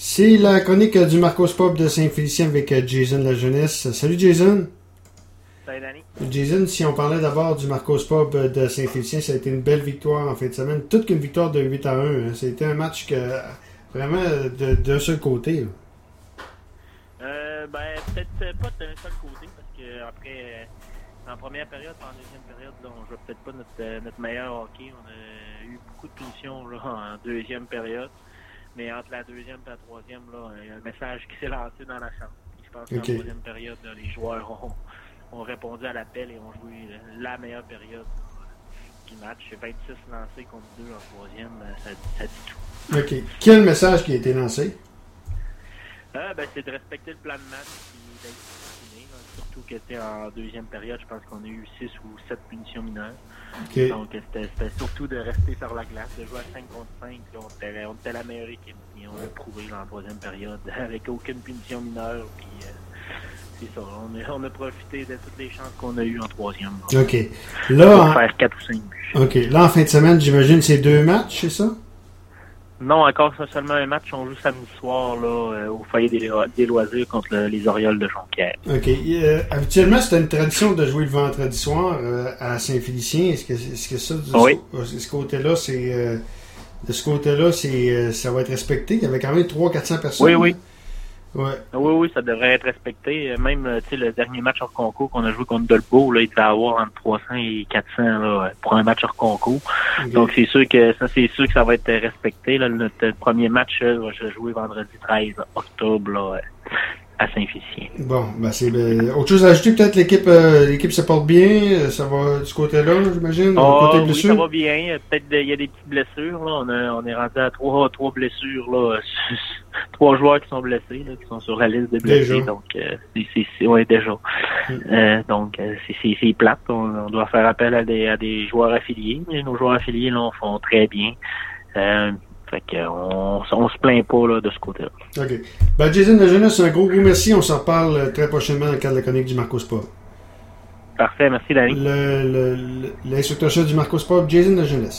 C'est la chronique du Marcos Pop de Saint-Félicien avec Jason La Jeunesse. Salut Jason. Salut Danny. Jason, si on parlait d'abord du Marcos Pop de Saint-Félicien, ça a été une belle victoire en fin de semaine. Toute qu'une victoire de 8-1. C'était un match que vraiment d'un seul côté. Peut-être pas d'un seul côté, parce que après, en première période, en deuxième période, là, on jouait peut-être pas notre meilleur hockey. On a eu beaucoup de punitions là, en deuxième période. Mais entre la deuxième et la troisième, là, il y a un message qui s'est lancé dans la chambre. Je pense qu'en troisième période, là, les joueurs ont répondu à l'appel et ont joué la meilleure période du match. 26 lancés contre 2 en troisième, ça dit tout. OK. Quel message qui a été lancé? C'est de respecter le plan de match et d'être discipliné. Surtout que c'était en deuxième période, je pense qu'on a eu 6 ou 7 punitions mineures. Okay. Donc c'était surtout de rester sur la glace, de jouer à 5 contre 5. On était la meilleure équipe et on l'a prouvé en troisième période avec aucune punition mineure. Puis, c'est ça, on a profité de toutes les chances qu'on a eues en troisième. OK. Là, pour faire 4 ou 5 buts. OK. Là, en fin de semaine, j'imagine, c'est 2 matchs, c'est ça? Non, encore seulement un match. On joue samedi soir là, au foyer des loisirs contre les Orioles de Jonquière. OK. Habituellement, c'était une tradition de jouer le vendredi soir à Saint-Félicien. Est-ce que ça, oui. De ce côté-là, ça va être respecté? Il y avait quand même 300-400 personnes. Oui. Ouais. Oui, ça devrait être respecté. Même, le dernier match hors concours qu'on a joué contre Dolbeau, là, il devait avoir entre 300 et 400 là, pour un match hors concours. Okay. Donc, c'est sûr que ça va être respecté. Là. Notre premier match, je vais jouer vendredi 13 octobre là, à Saint-Félicien. Bon, c'est autre chose à ajouter, peut-être l'équipe se porte bien, ça va du côté-là, j'imagine, côté blessure? Oui, ça va bien. Peut-être il y a des petites blessures. Là. On est rendu à trois blessures. Là. 3 joueurs qui sont blessés, là, qui sont sur la liste de blessés. Déjà. Donc, ouais, déjà. Donc, c'est plate. On doit faire appel à des joueurs affiliés. Mais nos joueurs affiliés, là, font très bien. Fait qu'on se plaint pas là, de ce côté-là. OK. Jason La Jeunesse, un gros merci. On s'en reparle très prochainement dans le cadre de la chronique du Marcos Pop. Parfait, merci Danny. L'instructeur chef du Marcos Pop, Jason La Jeunesse.